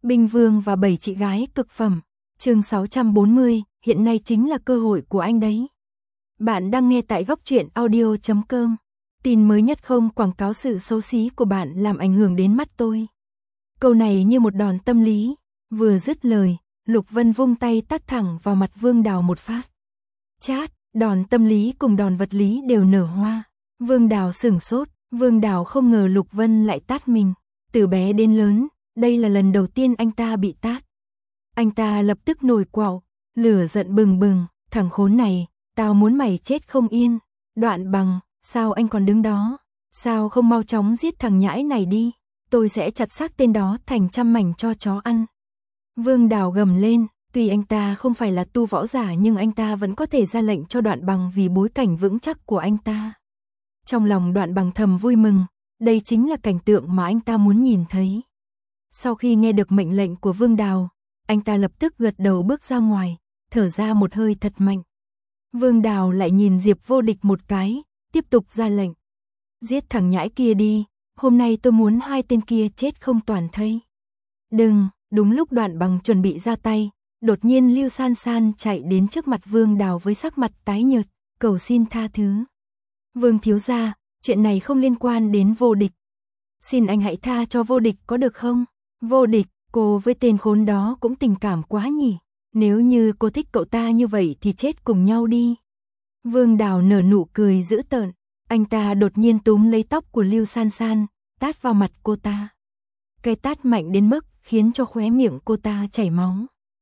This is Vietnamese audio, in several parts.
Binh Vương và 7 chị gái cực phẩm. Chương 640, hiện nay chính là cơ hội của anh đấy. Bạn đang nghe tại góc truyện audio.com. Tin mới nhất không quảng cáo sự xấu xí của bạn làm ảnh hưởng đến mắt tôi. Câu này như một đòn tâm lý. Vừa dứt lời, Lục Vân vung tay tát thẳng vào mặt Vương Đào một phát. Chát, đòn tâm lý cùng đòn vật lý đều nở hoa. Vương Đào sửng sốt, Vương Đào không ngờ Lục Vân lại tát mình. Từ bé đến lớn, đây là lần đầu tiên anh ta bị tát. Anh ta lập tức nổi quạo, lửa giận bừng bừng, thằng khốn này, tao muốn mày chết không yên. Đoạn Bằng, sao anh còn đứng đó? Sao không mau chóng giết thằng nhãi này đi? Tôi sẽ chặt xác tên đó thành trăm mảnh cho chó ăn. Vương Đào gầm lên, tuy anh ta không phải là tu võ giả nhưng anh ta vẫn có thể ra lệnh cho Đoạn Bằng vì bối cảnh vững chắc của anh ta. Trong lòng Đoạn Bằng thầm vui mừng, đây chính là cảnh tượng mà anh ta muốn nhìn thấy. Sau khi nghe được mệnh lệnh của Vương Đào, anh ta lập tức gật đầu bước ra ngoài, thở ra một hơi thật mạnh. Vương Đào lại nhìn Diệp Vô Địch một cái, tiếp tục ra lệnh. Giết thằng nhãi kia đi, hôm nay tôi muốn hai tên kia chết không toàn thây. Đừng, đúng lúc Đoạn Bằng chuẩn bị ra tay, đột nhiên Lưu San San chạy đến trước mặt Vương Đào với sắc mặt tái nhợt, cầu xin tha thứ. Vương thiếu gia, chuyện này không liên quan đến Vô Địch. Xin anh hãy tha cho Vô Địch có được không? Vô Địch, cô với tên khốn đó cũng tình cảm quá nhỉ. Nếu như cô thích cậu ta như vậy thì chết cùng nhau đi. Vương Đào nở nụ cười dữ tợn. Anh ta đột nhiên túm lấy tóc của Lưu San San, tát vào mặt cô ta. Cái tát mạnh đến mức khiến cho khóe miệng cô ta chảy máu.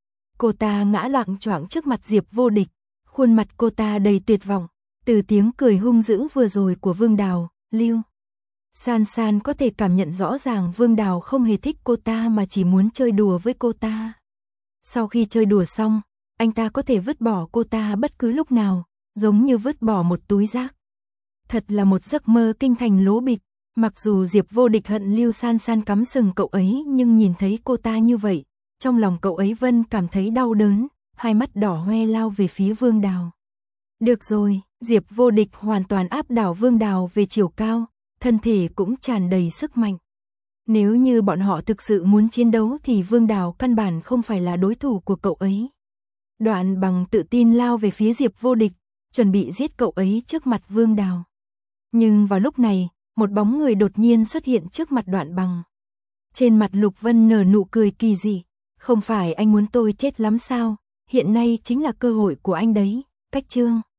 Cô ta ngã loạng choạng trước mặt Diệp Vô Địch, khuôn mặt cô ta đầy tuyệt vọng. Từ tiếng cười hung dữ vừa rồi của Vương Đào, Lưu San San có thể cảm nhận rõ ràng Vương Đào không hề thích cô ta mà chỉ muốn chơi đùa với cô ta. Sau khi chơi đùa xong, anh ta có thể vứt bỏ cô ta bất cứ lúc nào, giống như vứt bỏ một túi rác. Thật là một giấc mơ kinh thành lố bịch. Mặc dù Diệp Vô Địch hận Lưu San San cắm sừng cậu ấy nhưng nhìn thấy cô ta như vậy, trong lòng cậu ấy vẫn cảm thấy đau đớn, hai mắt đỏ hoe lao về phía Vương Đào. Được rồi, Diệp Vô Địch hoàn toàn áp đảo Vương Đào về chiều cao, thân thể cũng tràn đầy sức mạnh. Nếu như bọn họ thực sự muốn chiến đấu thì Vương Đào căn bản không phải là đối thủ của cậu ấy. Đoạn Bằng tự tin lao về phía Diệp Vô Địch, chuẩn bị giết cậu ấy trước mặt Vương Đào. Nhưng vào lúc này, một bóng người đột nhiên xuất hiện trước mặt Đoạn Bằng. Trên mặt Lục Vân nở nụ cười kỳ dị. Không phải anh muốn tôi chết lắm sao? Hiện nay chính là cơ hội của anh đấy. Cách chương